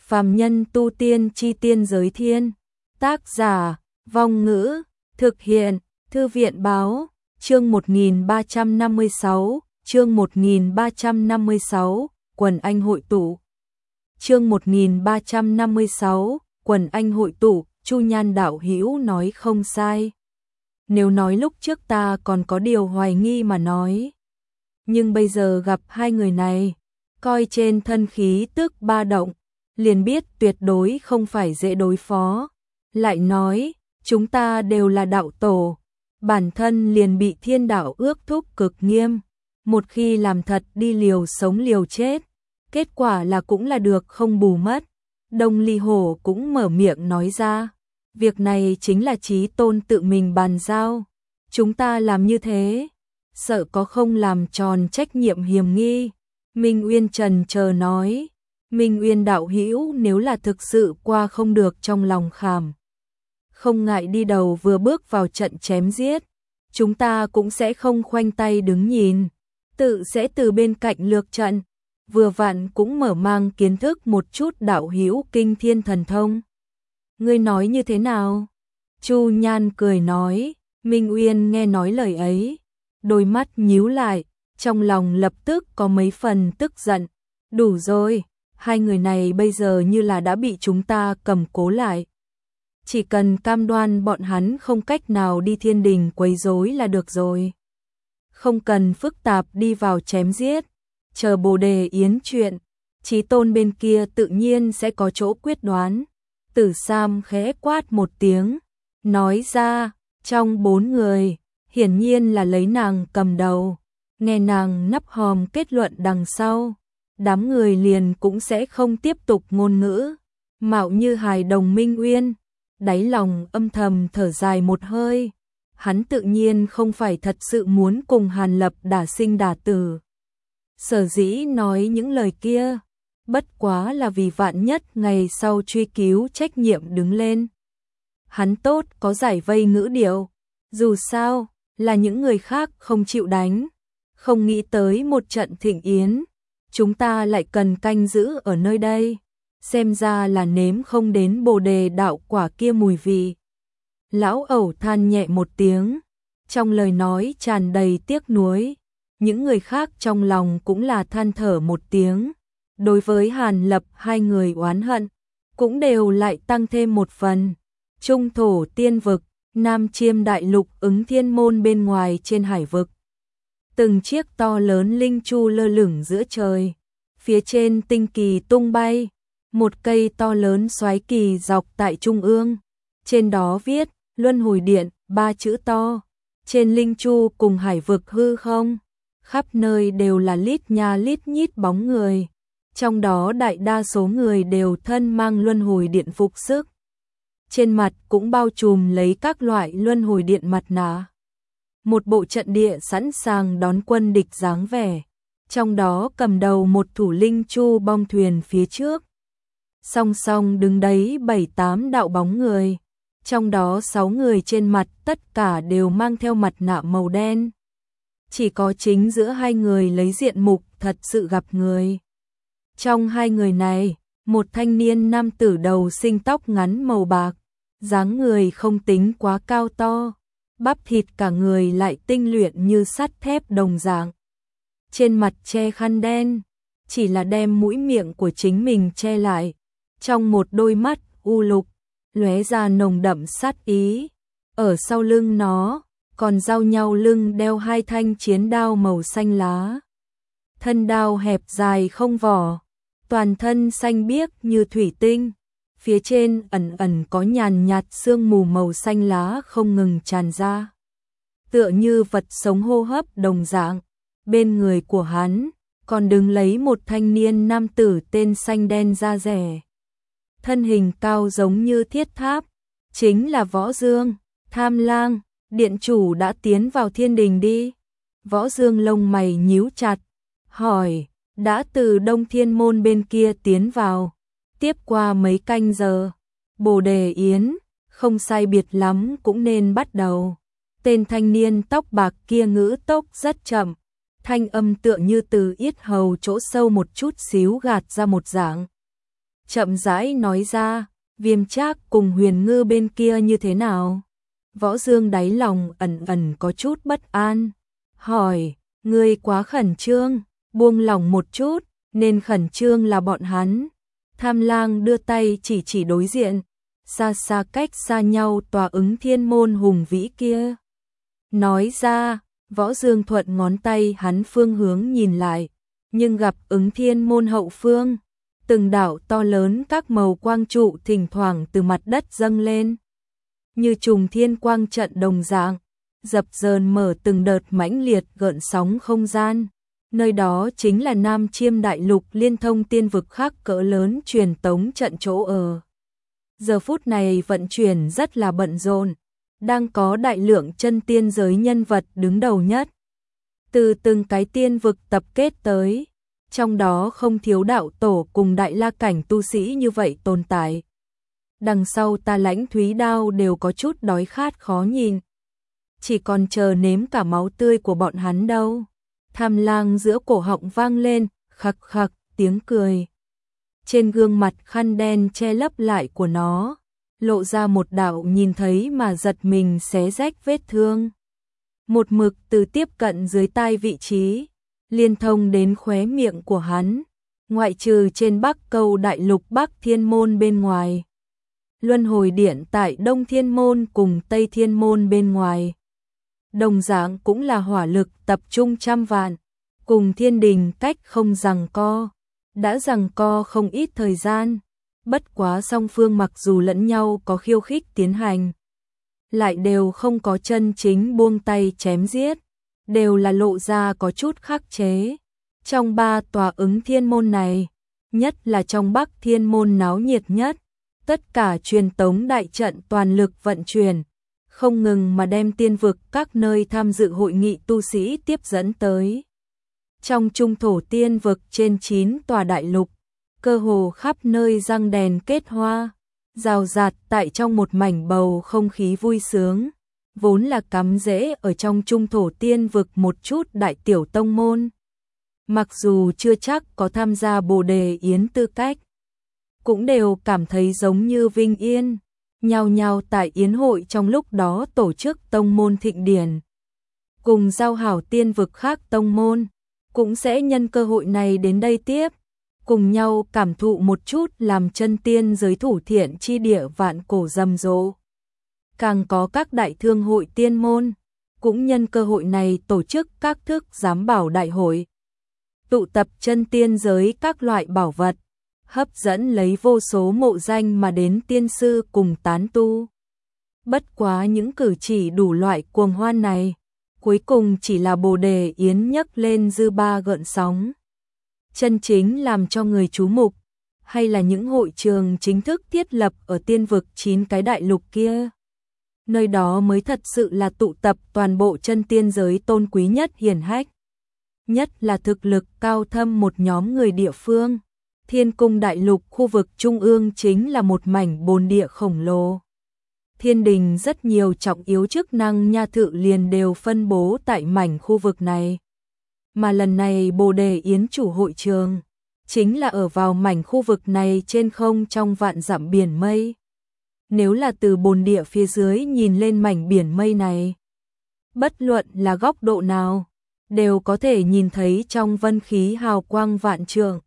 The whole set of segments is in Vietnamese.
Phàm nhân tu tiên chi tiên giới thiên. Tác giả, Vong Ngữ, thực hiện, Thư viện báo, chương 1356, chương 1356, quần anh hội tụ. Chương 1356, quần anh hội tụ, Chu Nhan đạo hữu nói không sai. Nếu nói lúc trước ta còn có điều hoài nghi mà nói. Nhưng bây giờ gặp hai người này, coi trên thân khí tức ba động, liền biết tuyệt đối không phải dễ đối phó. Lại nói, chúng ta đều là đạo tổ, bản thân liền bị thiên đạo ước thúc cực nghiêm. Một khi làm thật đi liều sống liều chết, kết quả là cũng là được không bù mất. Đông Ly Hổ cũng mở miệng nói ra, việc này chính là Chí Tôn tự mình bàn giao. Chúng ta làm như thế, sợ có không làm tròn trách nhiệm hiềm nghi. Minh Uyên trần chờ nói, Minh Uyên đạo hữu nếu là thực sự qua không được trong lòng khảm, không ngại đi đầu vừa bước vào trận chém giết, chúng ta cũng sẽ không khoanh tay đứng nhìn, tự sẽ từ bên cạnh lược trận, vừa vặn cũng mở mang kiến thức một chút đạo hữu kinh thiên thần thông. Ngươi nói như thế nào? Chu Nhan cười nói. Minh Uyên nghe nói lời ấy, đôi mắt nhíu lại, trong lòng lập tức có mấy phần tức giận. Đủ rồi, hai người này bây giờ như là đã bị chúng ta cầm cố lại. Chỉ cần cam đoan bọn hắn không cách nào đi thiên đình quấy rối là được rồi. Không cần phức tạp đi vào chém giết, chờ Bồ Đề yến chuyện, Chí Tôn bên kia tự nhiên sẽ có chỗ quyết đoán. Tử Sam khẽ quát một tiếng, nói ra, trong 4 người, hiển nhiên là lấy nàng cầm đầu. Nghe nàng nắp hòm kết luận đằng sau, đám người liền cũng sẽ không tiếp tục ngôn ngữ. Mạo Như hài đồng Minh Uyên, đáy lòng âm thầm thở dài một hơi. Hắn tự nhiên không phải thật sự muốn cùng Hàn Lập đả sinh đả tử. Sở dĩ nói những lời kia, bất quá là vì vạn nhất ngày sau truy cứu trách nhiệm đứng lên. Hắn tốt có giải vây ngữ điệu, dù sao là những người khác không chịu đánh, không nghĩ tới một trận thịnh yến, chúng ta lại cần canh giữ ở nơi đây, xem ra là nếm không đến Bồ Đề đạo quả kia mùi vị. Lão ẩu than nhẹ một tiếng, trong lời nói tràn đầy tiếc nuối, những người khác trong lòng cũng là than thở một tiếng. Đối với Hàn Lập hai người oán hận, cũng đều lại tăng thêm một phần. Trung thổ tiên vực, Nam Chiêm đại lục ứng thiên môn bên ngoài trên hải vực. Từng chiếc to lớn linh chu lơ lửng giữa trời. Phía trên tinh kỳ tung bay, một cây to lớn xoáy kỳ dọc tại trung ương. Trên đó viết, Luân Hồi Điện, 3 chữ to. Trên linh chu cùng hải vực hư không, khắp nơi đều là lít nha lít nhít bóng người. Trong đó đại đa số người đều thân mang Luân Hồi Điện phục sức. Trên mặt cũng bao trùm lấy các loại Luân Hồi Điện mặt nạ. Một bộ trận địa sẵn sàng đón quân địch dáng vẻ. Trong đó cầm đầu một thủ linh chu bong thuyền phía trước. Song song đứng đấy 7-8 đạo bóng người. Trong đó 6 người trên mặt tất cả đều mang theo mặt nạ màu đen. Chỉ có chính giữa hai người lấy diện mục thật sự gặp người. Trong hai người này, một thanh niên nam tử đầu sinh tóc ngắn màu bạc, dáng người không tính quá cao to, bắp thịt cả người lại tinh luyện như sắt thép đồng dạng. Trên mặt che khăn đen, chỉ là đem mũi miệng của chính mình che lại, trong một đôi mắt u lục, lóe ra nồng đậm sát ý. Ở sau lưng nó, còn giao nhau lưng đeo hai thanh chiến đao màu xanh lá. Thân đao hẹp dài không vỏ, toàn thân xanh biếc như thủy tinh, phía trên ẩn ẩn có nhàn nhạt sương mù màu xanh lá không ngừng tràn ra. Tựa như vật sống hô hấp đồng dạng, bên người của hắn còn đứng lấy một thanh niên nam tử tên xanh đen da rẻ. Thân hình cao giống như thiết tháp, chính là Võ Dương, Tham Lang, điện chủ đã tiến vào thiên đình đi. Võ Dương lông mày nhíu chặt, hỏi, đã từ Đông Thiên Môn bên kia tiến vào, tiếp qua mấy canh giờ, Bồ Đề yến, không sai biệt lắm cũng nên bắt đầu. Tên thanh niên tóc bạc kia ngữ tốc rất chậm, thanh âm tựa như từ yết hầu chỗ sâu một chút xíu gạt ra một dạng. chậm rãi nói ra, Viêm Trác cùng Huyền Ngư bên kia như thế nào? Võ Dương đáy lòng ẩn ẩn có chút bất an, hỏi, ngươi quá khẩn trương, buông lòng một chút, nên khẩn trương là bọn hắn. Tham Lang đưa tay chỉ đối diện, xa xa cách xa nhau tòa Ứng Thiên môn hùng vĩ kia. Nói ra, Võ Dương thuận ngón tay hắn phương hướng nhìn lại, nhưng gặp Ứng Thiên môn hậu phương, từng đạo to lớn các màu quang trụ thỉnh thoảng từ mặt đất dâng lên, như trùng thiên quang trận đồng dạng, dập dờn mở từng đợt mãnh liệt gợn sóng không gian. Nơi đó chính là Nam Chiêm Đại Lục liên thông tiên vực khác cỡ lớn truyền tống trận chỗ ở. Giờ phút này vận chuyển rất là bận rộn, đang có đại lượng chân tiên giới nhân vật đứng đầu nhất. Từ từng cái tiên vực tập kết tới, trong đó không thiếu đạo tổ cùng đại la cảnh tu sĩ như vậy tồn tại. Đằng sau ta Lãnh Thúy Đao đều có chút đói khát khó nhìn. Chỉ còn chờ nếm cả máu tươi của bọn hắn đâu. Tham Lang giữa cổ họng vang lên, khặc khặc, tiếng cười. Trên gương mặt khăn đen che lấp lại của nó, lộ ra một đạo nhìn thấy mà giật mình xé rách vết thương. Một mực từ tiếp cận dưới tai vị trí, liên thông đến khóe miệng của hắn, ngoại trừ trên Bắc Câu Đại Lục Bắc Thiên Môn bên ngoài. Luân hồi điện tại Đông Thiên Môn cùng Tây Thiên Môn bên ngoài. Đồng dạng cũng là hỏa lực tập trung trăm vạn, cùng thiên đình cách không giằng co, đã giằng co không ít thời gian, bất quá song phương mặc dù lẫn nhau có khiêu khích tiến hành, lại đều không có chân chính buông tay chém giết, đều là lộ ra có chút khắc chế. Trong ba tòa Ứng Thiên môn này, nhất là trong Bắc Thiên môn náo nhiệt nhất, tất cả truyền tống đại trận toàn lực vận chuyển, không ngừng mà đem tiên vực các nơi tham dự hội nghị tu sĩ tiếp dẫn tới. Trong trung thổ tiên vực trên 9 tòa đại lục, cơ hồ khắp nơi răng đèn kết hoa, rào rạt tại trong một mảnh bầu không khí vui sướng, vốn là cắm rễ ở trong trung thổ tiên vực một chút đại tiểu tông môn. Mặc dù chưa chắc có tham gia Bồ Đề Yến tư cách, cũng đều cảm thấy giống như vinh yên, nhao nhao tại yến hội trong lúc đó tổ chức tông môn thịnh điển. Cùng giao hảo tiên vực khác tông môn, cũng sẽ nhân cơ hội này đến đây tiếp, cùng nhau cảm thụ một chút làm chân tiên giới thủ thiện chi địa vạn cổ rầm rộ. Càng có các đại thương hội tiên môn, cũng nhân cơ hội này tổ chức các thức giám bảo đại hội, tụ tập chân tiên giới các loại bảo vật, hấp dẫn lấy vô số mộ danh mà đến tiên sư cùng tán tu. Bất quá những cử chỉ đủ loại cuồng hoan này, cuối cùng chỉ là Bồ Đề Yến nhấc lên dư ba gợn sóng. Chân chính làm cho người chú mục, hay là những hội trường chính thức thiết lập ở tiên vực 9 cái đại lục kia. Nơi đó mới thật sự là tụ tập toàn bộ chân tiên giới tôn quý nhất hiển hách. Nhất là thực lực cao thâm một nhóm người địa phương. Thiên cung đại lục khu vực trung ương chính là một mảnh bồn địa khổng lồ. Thiên đình rất nhiều trọng yếu chức năng nha thự liền đều phân bố tại mảnh khu vực này. Mà lần này Bồ Đề Yến chủ hội trường, chính là ở vào mảnh khu vực này trên không trong vạn dặm biển mây. Nếu là từ bồn địa phía dưới nhìn lên mảnh biển mây này, bất luận là góc độ nào, đều có thể nhìn thấy trong vân khí hào quang vạn trượng.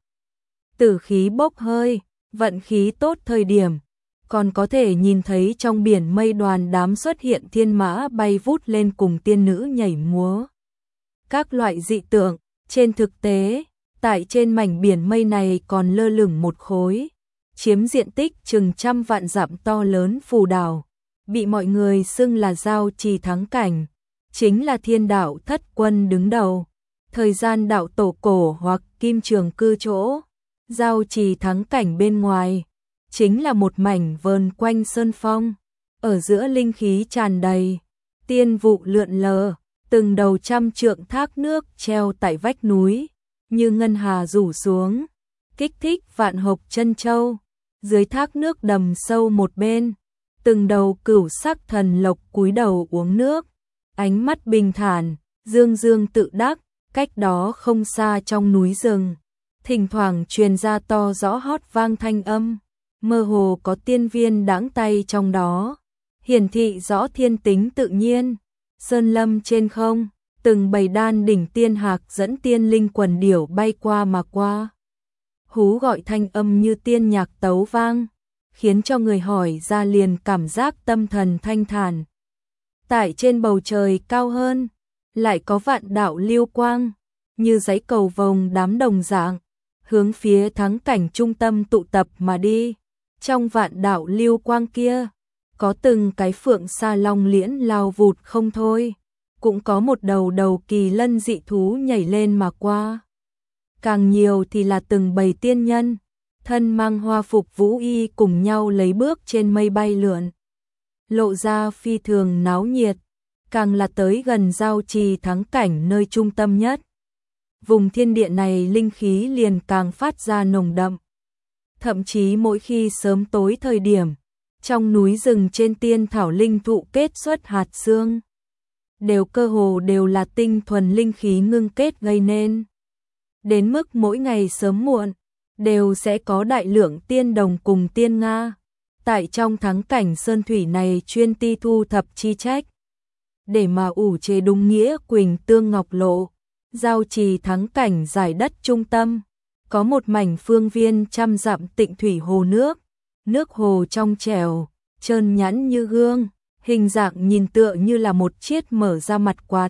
Tử khí bốc hơi, vận khí tốt thời điểm, còn có thể nhìn thấy trong biển mây đoàn đám xuất hiện thiên mã bay vút lên cùng tiên nữ nhảy múa. Các loại dị tượng, trên thực tế, tại trên mảnh biển mây này còn lơ lửng một khối, chiếm diện tích chừng trăm vạn dặm to lớn phù đảo, bị mọi người xưng là Giao Trì Thắng Cảnh, chính là thiên đạo thất quân đứng đầu, thời gian đạo tổ cổ hoặc kim trường cư chỗ. Giao Trì Thắng Cảnh bên ngoài, chính là một mảnh vờn quanh sơn phong, ở giữa linh khí tràn đầy, tiên vụ lượn lờ, từng đầu trăm trượng thác nước treo tại vách núi, như ngân hà rủ xuống, kích thích vạn hộc chân châu. Dưới thác nước đầm sâu một bên, từng đầu cửu sắc thần lộc cúi đầu uống nước, ánh mắt bình thản, dương dương tự đắc. Cách đó không xa trong núi rừng, thỉnh thoảng truyền ra to rõ hót vang thanh âm, mơ hồ có tiên viên đãng tay trong đó, hiển thị rõ thiên tính tự nhiên. Sơn lâm trên không, từng bầy đan đỉnh tiên hạc dẫn tiên linh quần điểu bay qua mà qua. Hú gọi thanh âm như tiên nhạc tấu vang, khiến cho người hỏi ra liền cảm giác tâm thần thanh thản. Tại trên bầu trời cao hơn, lại có vạn đạo lưu quang, như dãy cầu vồng đám đồng dạng, hướng phía thắng cảnh trung tâm tụ tập mà đi. Trong vạn đạo lưu quang kia, có từng cái phượng sa long liễn lao vụt không thôi, cũng có một đầu đầu kỳ lân dị thú nhảy lên mà qua. Càng nhiều thì là từng bầy tiên nhân, thân mang hoa phục vũ y cùng nhau lấy bước trên mây bay lượn, lộ ra phi thường náo nhiệt, càng là tới gần giao trì thắng cảnh nơi trung tâm nhất. Vùng thiên địa này linh khí liền càng phát ra nồng đậm. Thậm chí mỗi khi sớm tối thời điểm, trong núi rừng trên tiên thảo linh thụ kết xuất hạt xương, đều cơ hồ đều là tinh thuần linh khí ngưng kết gây nên. Đến mức mỗi ngày sớm muộn, đều sẽ có đại lượng tiên đồng cùng tiên Nga, tại trong thắng cảnh sơn thủy này chuyên ti thu thập chi trách, để mà ủ chế đúng nghĩa quỳnh tương ngọc lộ. Giao trì thắng cảnh giải đất trung tâm, có một mảnh phương viên trăm dặm tịnh thủy hồ nước, nước hồ trong trẻo, trơn nhẵn như gương, hình dạng nhìn tựa như là một chiếc mở ra mặt quạt,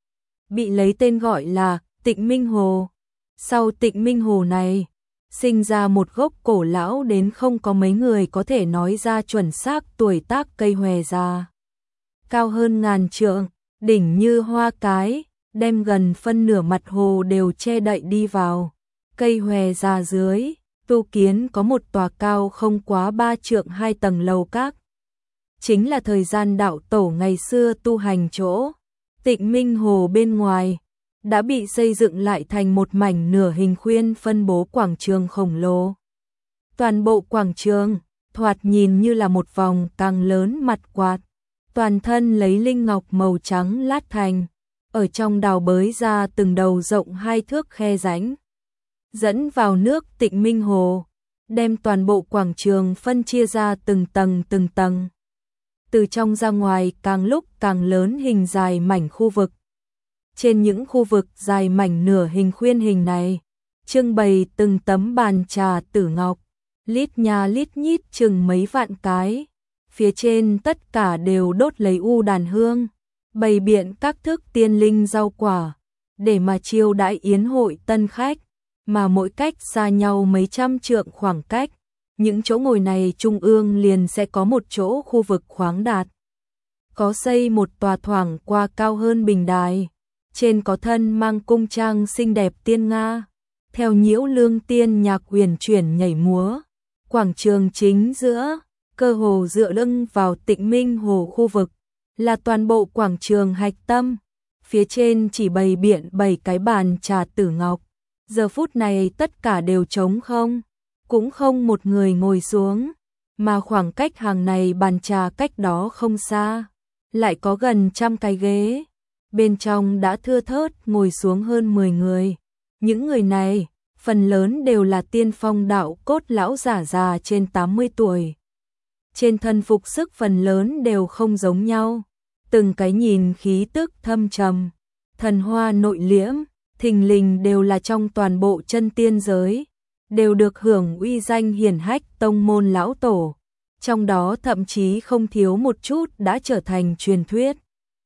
bị lấy tên gọi là Tịnh Minh Hồ. Sau Tịnh Minh Hồ này, sinh ra một gốc cổ lão đến không có mấy người có thể nói ra chuẩn xác tuổi tác cây hòe già, cao hơn ngàn trượng, đỉnh như hoa cái, đem gần phân nửa mặt hồ đều che đậy đi vào. Cây hòe già dưới, tu kiến có một tòa cao không quá 3 trượng 2 tầng lầu các. Chính là thời gian đạo tổ ngày xưa tu hành chỗ. Tịnh Minh Hồ bên ngoài, đã bị xây dựng lại thành một mảnh nửa hình khuyên phân bố quảng trường khổng lồ. Toàn bộ quảng trường, thoạt nhìn như là một vòng càng lớn mặt quạt, toàn thân lấy linh ngọc màu trắng lát thành. Ở trong đào bới ra từng đầu rộng 2 thước khe rãnh, dẫn vào nước Tịnh Minh Hồ, đem toàn bộ quảng trường phân chia ra từng tầng. Từ trong ra ngoài càng lúc càng lớn hình dài mảnh khu vực. Trên những khu vực dài mảnh nửa hình khuyên hình này, trưng bày từng tấm bàn trà tử ngọc, lít nha lít nhít chừng mấy vạn cái, phía trên tất cả đều đốt lấy u đàn hương, bày biện các thức tiên linh rau quả, để mà chiêu đãi yến hội tân khách, mà mỗi cách xa nhau mấy trăm trượng khoảng cách, những chỗ ngồi này trung ương liền sẽ có một chỗ khu vực khoáng đạt. Có xây một tòa thoảng qua cao hơn bình đài, trên có thân mang cung trang xinh đẹp tiên Nga, theo nhiễu lương tiên nhạc huyền chuyển nhảy múa. Quảng trường chính giữa, cơ hồ dựa lưng vào Tịnh Minh Hồ khu vực, là toàn bộ quảng trường hạch tâm, phía trên chỉ bày biện 7 cái bàn trà tử ngọc, giờ phút này tất cả đều trống không, cũng không một người ngồi xuống, mà khoảng cách hàng này bàn trà cách đó không xa, lại có gần 100 cái ghế, bên trong đã thưa thớt ngồi xuống hơn 10 người, những người này, phần lớn đều là tiên phong đạo cốt lão giả già trên 80 tuổi. Trên thân phục sức phần lớn đều không giống nhau, từng cái nhìn khí tức thâm trầm, thần hoa nội liễm, thình lình đều là trong toàn bộ chân tiên giới, đều được hưởng uy danh hiển hách tông môn lão tổ, trong đó thậm chí không thiếu một chút đã trở thành truyền thuyết.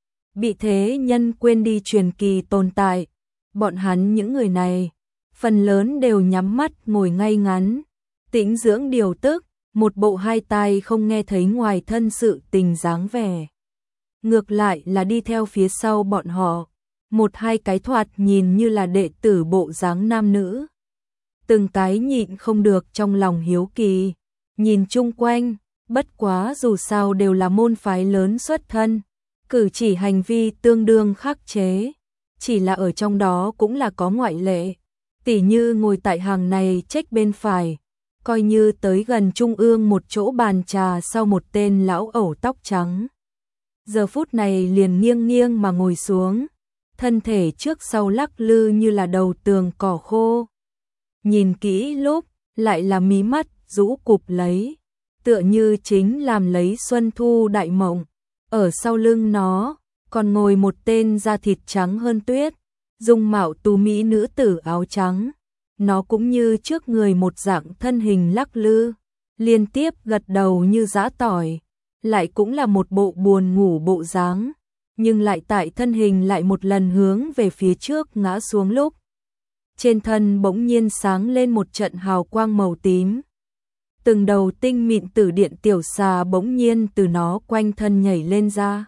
Bị thế nhân quên đi truyền kỳ tồn tại, bọn hắn những người này, phần lớn đều nhắm mắt ngồi ngay ngắn, tĩnh dưỡng điều tức, một bộ hai tai không nghe thấy ngoài thân sự tình dáng vẻ. Ngược lại là đi theo phía sau bọn họ, một hai cái thoạt nhìn như là đệ tử bộ dáng nam nữ. Từng cái nhịn không được trong lòng hiếu kỳ, nhìn chung quanh, bất quá dù sao đều là môn phái lớn xuất thân, cử chỉ hành vi tương đương khắc chế, chỉ là ở trong đó cũng là có ngoại lệ, tỉ như ngồi tại hàng này trách bên phải, coi như tới gần trung ương một chỗ bàn trà sau một tên lão ẩu tóc trắng. Giờ phút này liền nghiêng nghiêng mà ngồi xuống, thân thể trước sau lắc lư như là đầu tường cỏ khô. nhìn kỹ lúc, lại là mí mắt rũ cụp lấy, tựa như chính làm lấy Xuân Thu đại mộng. Ở sau lưng nó, còn ngồi một tên da thịt trắng hơn tuyết, dung mạo tú mỹ nữ tử áo trắng. Nó cũng như trước người một dạng thân hình lắc lư, liên tiếp gật đầu như giã tỏi, lại cũng là một bộ buồn ngủ bộ dáng, nhưng lại tại thân hình lại một lần hướng về phía trước ngã xuống lúc. Trên thân bỗng nhiên sáng lên một trận hào quang màu tím. Từng đầu tinh mịn tử điện tiểu xà bỗng nhiên từ nó quanh thân nhảy lên ra.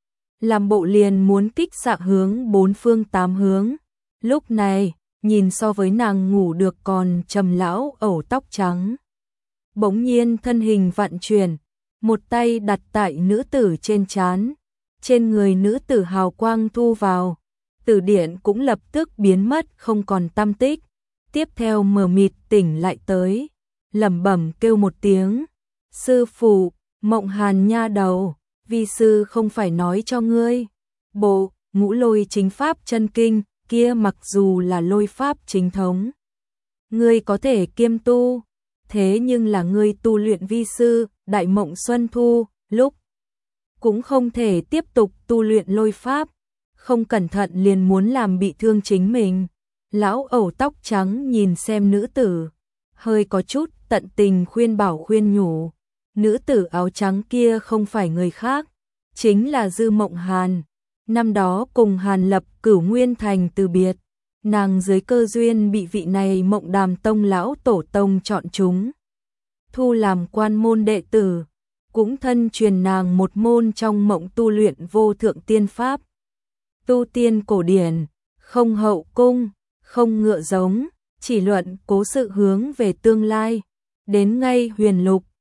Làm bộ liền muốn kích xạ hướng bốn phương tám hướng. Lúc này, nhìn so với nàng ngủ được còn trầm lão ẩu tóc trắng. Bỗng nhiên thân hình vặn chuyển, một tay đặt tại nữ tử trên trán, trên người nữ tử hào quang thu vào, tử điện cũng lập tức biến mất không còn tăm tích. Tiếp theo mờ mịt tỉnh lại tới, lẩm bẩm kêu một tiếng, sư phụ, Mộng Hàn nha đầu, vi sư không phải nói cho ngươi, bộ ngũ lôi chính pháp chân kinh kia mặc dù là lôi pháp chính thống, ngươi có thể kiêm tu, thế nhưng là ngươi tu luyện vi sư đại mộng Xuân Thu lúc cũng không thể tiếp tục tu luyện lôi pháp, không cẩn thận liền muốn làm bị thương chính mình. Lão ẩu tóc trắng nhìn xem nữ tử, hơi có chút tận tình khuyên bảo khuyên nhủ. Nữ tử áo trắng kia không phải người khác, chính là Dư Mộng Hàn. Năm đó cùng Hàn Lập Cửu Nguyên Thành từ biệt, nàng dưới cơ duyên bị vị này Mộng Đàm Tông lão tổ tông chọn chúng, thu làm quan môn đệ tử, cũng thân truyền nàng một môn trong mộng tu luyện vô thượng tiên pháp. Tu tiên cổ điển, không hậu cung, không ngựa giống, chỉ luận cố sự hướng về tương lai, đến ngay huyền lục,